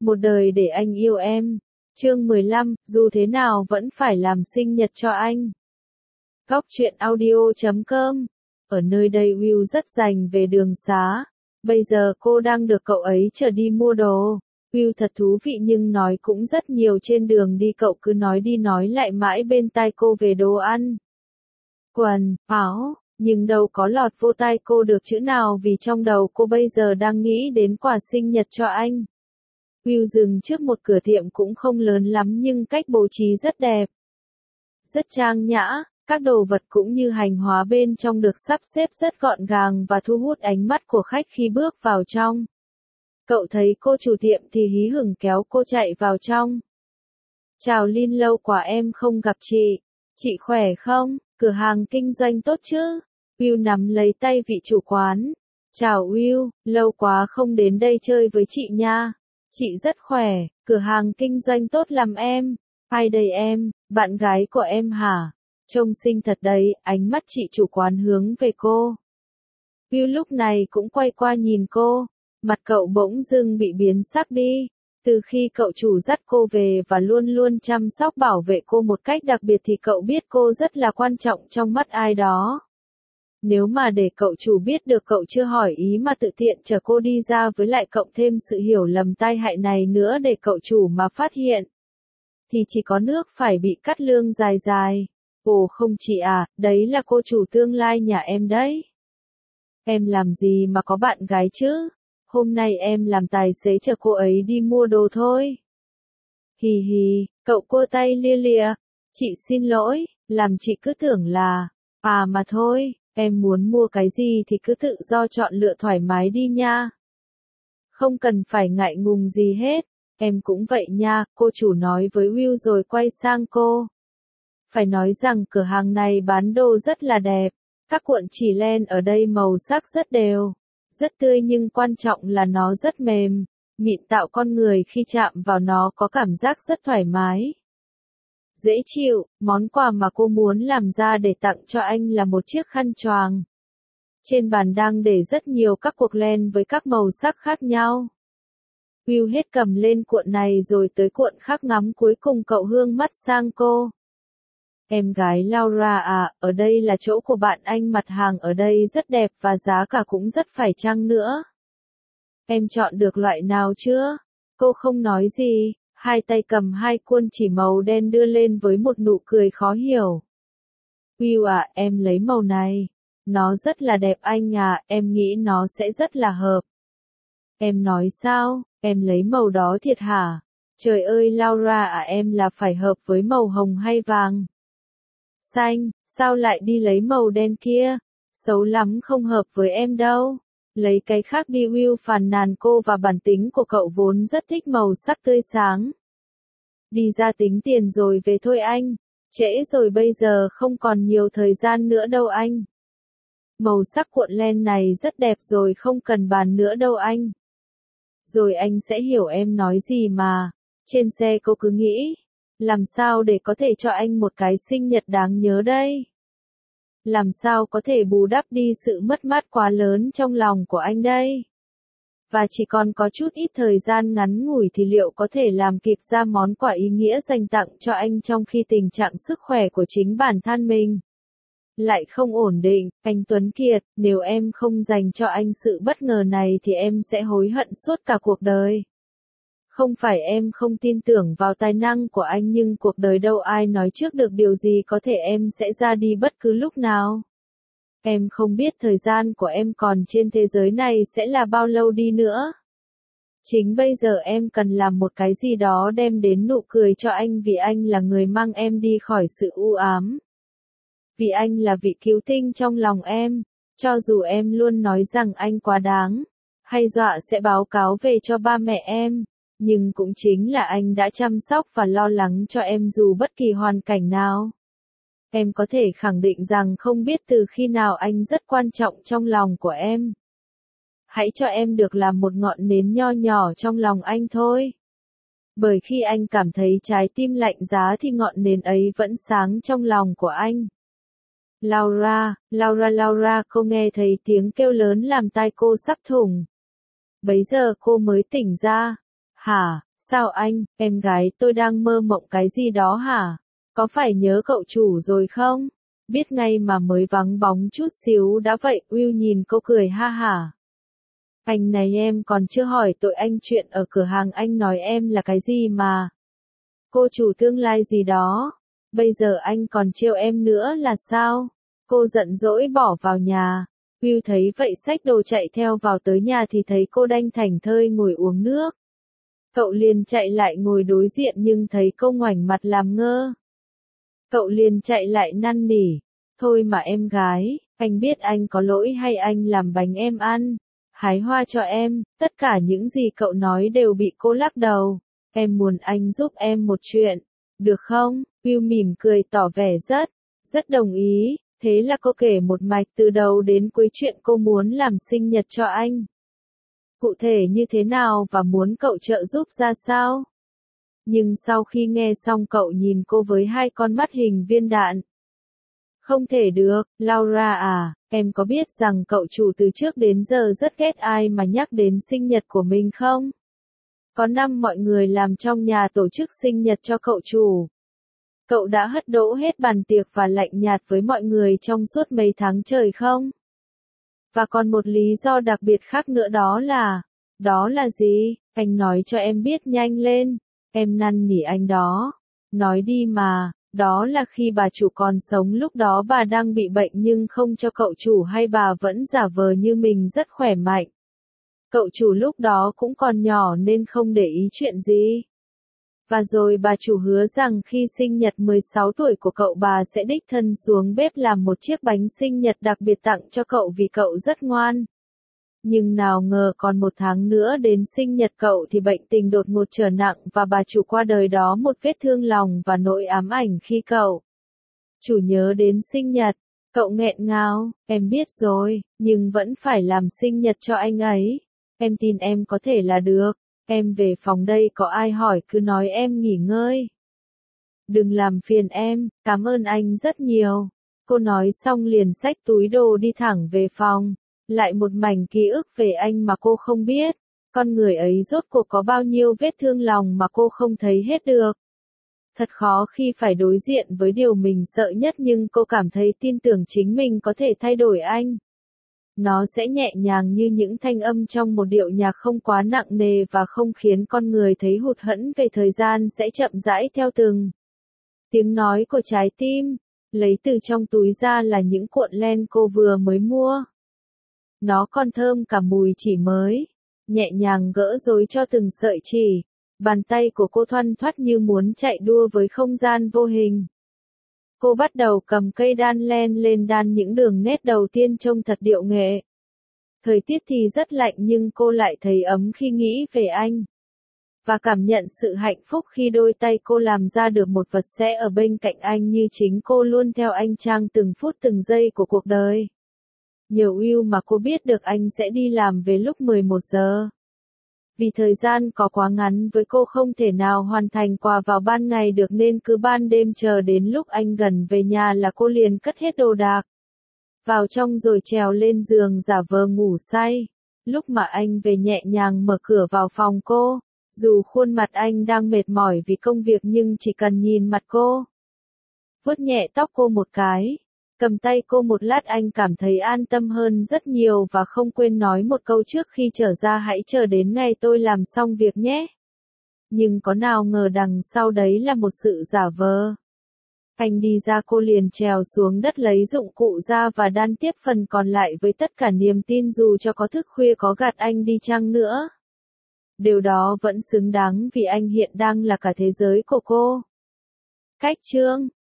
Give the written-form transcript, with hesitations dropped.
Một đời để anh yêu em. Chương 15, dù thế nào vẫn phải làm sinh nhật cho anh. Góc truyện audio.com. Ở nơi đây Will rất rành về đường xá. Bây giờ cô đang được cậu ấy chở đi mua đồ. Will thật thú vị nhưng nói cũng rất nhiều trên đường đi, cậu cứ nói đi nói lại mãi bên tai cô về đồ ăn, quần, áo, nhưng đâu có lọt vô tai cô được chữ nào vì trong đầu cô bây giờ đang nghĩ đến quà sinh nhật cho anh. Will dừng trước một cửa tiệm cũng không lớn lắm nhưng cách bố trí rất đẹp. Rất trang nhã, các đồ vật cũng như hành hóa bên trong được sắp xếp rất gọn gàng và thu hút ánh mắt của khách khi bước vào trong. Cậu thấy cô chủ tiệm thì hí hửng kéo cô chạy vào trong. Chào Lin, lâu quá em không gặp chị. Chị khỏe không? Cửa hàng kinh doanh tốt chứ? Will nắm lấy tay vị chủ quán. Chào Will, lâu quá không đến đây chơi với chị nha. Chị rất khỏe, cửa hàng kinh doanh tốt lắm em. Ai đây em, bạn gái của em hả? Trông xinh thật đấy, ánh mắt chị chủ quán hướng về cô. Will lúc này cũng quay qua nhìn cô. Mặt cậu bỗng dưng bị biến sắc đi. Từ khi cậu chủ dắt cô về và luôn luôn chăm sóc bảo vệ cô một cách đặc biệt thì cậu biết cô rất là quan trọng trong mắt ai đó. Nếu mà để cậu chủ biết được cậu chưa hỏi ý mà tự tiện chở cô đi ra với lại cộng thêm sự hiểu lầm tai hại này nữa để cậu chủ mà phát hiện, thì chỉ có nước phải bị cắt lương dài dài. Ồ không chị à, đấy là cô chủ tương lai nhà em đấy. Em làm gì mà có bạn gái chứ? Hôm nay em làm tài xế chở cô ấy đi mua đồ thôi. Hì hì, cậu cua tay lia lịa. Chị xin lỗi, làm chị cứ tưởng là, mà thôi, em muốn mua cái gì thì cứ tự do chọn lựa thoải mái đi nha. Không cần phải ngại ngùng gì hết, em cũng vậy nha, cô chủ nói với Will rồi quay sang cô. Phải nói rằng cửa hàng này bán đồ rất là đẹp, các cuộn chỉ len ở đây màu sắc rất đều. Rất tươi nhưng quan trọng là nó rất mềm, mịn tạo con người khi chạm vào nó có cảm giác rất thoải mái. Dễ chịu, món quà mà cô muốn làm ra để tặng cho anh là một chiếc khăn choàng. Trên bàn đang để rất nhiều các cuộc len với các màu sắc khác nhau. Will hết cầm lên cuộn này rồi tới cuộn khác, ngắm cuối cùng cậu hương mắt sang cô. Em gái Laura à, ở đây là chỗ của bạn anh, mặt hàng ở đây rất đẹp và giá cả cũng rất phải chăng nữa. Em chọn được loại nào chưa? Cô không nói gì, hai tay cầm hai cuộn chỉ màu đen đưa lên với một nụ cười khó hiểu. Will à, em lấy màu này. Nó rất là đẹp anh à, em nghĩ nó sẽ rất là hợp. Em nói sao, em lấy màu đó thiệt hả? Trời ơi Laura à, em là phải hợp với màu hồng hay vàng? Xanh, sao lại đi lấy màu đen kia? Xấu lắm, không hợp với em đâu. Lấy cái khác đi. Will phàn nàn cô và bản tính của cậu vốn rất thích màu sắc tươi sáng. Đi ra tính tiền rồi về thôi anh. Trễ rồi, bây giờ không còn nhiều thời gian nữa đâu anh. Màu sắc cuộn len này rất đẹp rồi, không cần bàn nữa đâu anh. Rồi anh sẽ hiểu em nói gì mà. Trên xe cô cứ nghĩ, làm sao để có thể cho anh một cái sinh nhật đáng nhớ đây? Làm sao có thể bù đắp đi sự mất mát quá lớn trong lòng của anh đây? Và chỉ còn có chút ít thời gian ngắn ngủi thì liệu có thể làm kịp ra món quà ý nghĩa dành tặng cho anh trong khi tình trạng sức khỏe của chính bản thân mình lại không ổn định? Anh Tuấn Kiệt, nếu em không dành cho anh sự bất ngờ này thì em sẽ hối hận suốt cả cuộc đời. Không phải em không tin tưởng vào tài năng của anh nhưng cuộc đời đâu ai nói trước được điều gì có thể em sẽ ra đi bất cứ lúc nào. Em không biết thời gian của em còn trên thế giới này sẽ là bao lâu đi nữa. Chính bây giờ em cần làm một cái gì đó đem đến nụ cười cho anh vì anh là người mang em đi khỏi sự u ám. Vì anh là vị cứu tinh trong lòng em, cho dù em luôn nói rằng anh quá đáng, hay dọa sẽ báo cáo về cho ba mẹ em. Nhưng cũng chính là anh đã chăm sóc và lo lắng cho em dù bất kỳ hoàn cảnh nào. Em có thể khẳng định rằng không biết từ khi nào anh rất quan trọng trong lòng của em. Hãy cho em được làm một ngọn nến nho nhỏ trong lòng anh thôi. Bởi khi anh cảm thấy trái tim lạnh giá thì ngọn nến ấy vẫn sáng trong lòng của anh. Laura, Laura, Laura, cô nghe thấy tiếng kêu lớn làm tai cô sắp thủng. Bấy giờ cô mới tỉnh ra. Hả, Sao anh, em gái tôi đang mơ mộng cái gì đó hả? Có phải nhớ cậu chủ rồi không? Biết ngay mà mới vắng bóng chút xíu đã vậy, Will nhìn cô cười ha hả. Anh này em còn chưa hỏi tội anh chuyện ở cửa hàng anh nói em là cái gì mà. Cô chủ tương lai gì đó. Bây giờ anh còn trêu em nữa là sao? Cô giận dỗi bỏ vào nhà. Will thấy vậy xách đồ chạy theo vào tới nhà thì thấy cô đanh thảnh thơi ngồi uống nước. Cậu liền chạy lại ngồi đối diện nhưng thấy cô ngoảnh mặt làm ngơ. Cậu liền chạy lại năn nỉ. Thôi mà em gái, anh biết anh có lỗi hay anh làm bánh em ăn, hái hoa cho em, tất cả những gì cậu nói đều bị cô lắc đầu. Em muốn anh giúp em một chuyện, được không? Will mỉm cười tỏ vẻ rất đồng ý. Thế là cô kể một mạch từ đầu đến cuối chuyện cô muốn làm sinh nhật cho anh. Cụ thể như thế nào và muốn cậu trợ giúp ra sao? Nhưng sau khi nghe xong cậu nhìn cô với hai con mắt hình viên đạn. Không thể được, Laura à, em có biết rằng cậu chủ từ trước đến giờ rất ghét ai mà nhắc đến sinh nhật của mình không? Có năm mọi người làm trong nhà tổ chức sinh nhật cho cậu chủ. Cậu đã hất đỗ hết bàn tiệc và lạnh nhạt với mọi người trong suốt mấy tháng trời không? Và còn một lý do đặc biệt khác nữa đó là gì? Anh nói cho em biết nhanh lên. Em năn nỉ anh đó. Nói đi mà, đó là khi bà chủ còn sống lúc đó bà đang bị bệnh nhưng không cho cậu chủ hay bà vẫn giả vờ như mình rất khỏe mạnh. Cậu chủ lúc đó cũng còn nhỏ nên không để ý chuyện gì. Và rồi bà chủ hứa rằng khi sinh nhật 16 tuổi của cậu bà sẽ đích thân xuống bếp làm một chiếc bánh sinh nhật đặc biệt tặng cho cậu vì cậu rất ngoan. Nhưng nào ngờ còn một tháng nữa đến sinh nhật cậu thì bệnh tình đột ngột trở nặng và bà chủ qua đời đó một vết thương lòng và nỗi ám ảnh khi cậu chủ nhớ đến sinh nhật. Cậu nghẹn ngào, em biết rồi, nhưng vẫn phải làm sinh nhật cho anh ấy. Em tin em có thể là được. Em về phòng đây có ai hỏi cứ nói em nghỉ ngơi. Đừng làm phiền em, cảm ơn anh rất nhiều. Cô nói xong liền xách túi đồ đi thẳng về phòng. Lại một mảnh ký ức về anh mà cô không biết. Con người ấy rốt cuộc có bao nhiêu vết thương lòng mà cô không thấy hết được. Thật khó khi phải đối diện với điều mình sợ nhất nhưng cô cảm thấy tin tưởng chính mình có thể thay đổi anh. Nó sẽ nhẹ nhàng như những thanh âm trong một điệu nhạc không quá nặng nề và không khiến con người thấy hụt hẫng về thời gian sẽ chậm rãi theo từng tiếng nói của trái tim. Lấy từ trong túi ra là những cuộn len cô vừa mới mua. Nó còn thơm cả mùi chỉ mới. Nhẹ nhàng gỡ rối cho từng sợi chỉ. Bàn tay của cô thoăn thoắt như muốn chạy đua với không gian vô hình. Cô bắt đầu cầm cây đan len lên đan những đường nét đầu tiên trông thật điệu nghệ. Thời tiết thì rất lạnh nhưng cô lại thấy ấm khi nghĩ về anh. Và cảm nhận sự hạnh phúc khi đôi tay cô làm ra được một vật sẽ ở bên cạnh anh như chính cô luôn theo anh trang từng phút từng giây của cuộc đời. Nhờ Will mà cô biết được anh sẽ đi làm về lúc 11 giờ. Vì thời gian có quá ngắn với cô không thể nào hoàn thành quà vào ban ngày được nên cứ ban đêm chờ đến lúc anh gần về nhà là cô liền cất hết đồ đạc vào trong rồi trèo lên giường giả vờ ngủ say. Lúc mà anh về nhẹ nhàng mở cửa vào phòng cô, dù khuôn mặt anh đang mệt mỏi vì công việc nhưng chỉ cần nhìn mặt cô, vuốt nhẹ tóc cô một cái, cầm tay cô một lát anh cảm thấy an tâm hơn rất nhiều và không quên nói một câu trước khi trở ra hãy chờ đến ngày tôi làm xong việc nhé. Nhưng có nào ngờ đằng sau đấy là một sự giả vờ. Anh đi ra cô liền trèo xuống đất lấy dụng cụ ra và đan tiếp phần còn lại với tất cả niềm tin dù cho có thức khuya có gạt anh đi chăng nữa. Điều đó vẫn xứng đáng vì anh hiện đang là cả thế giới của cô. Cách chương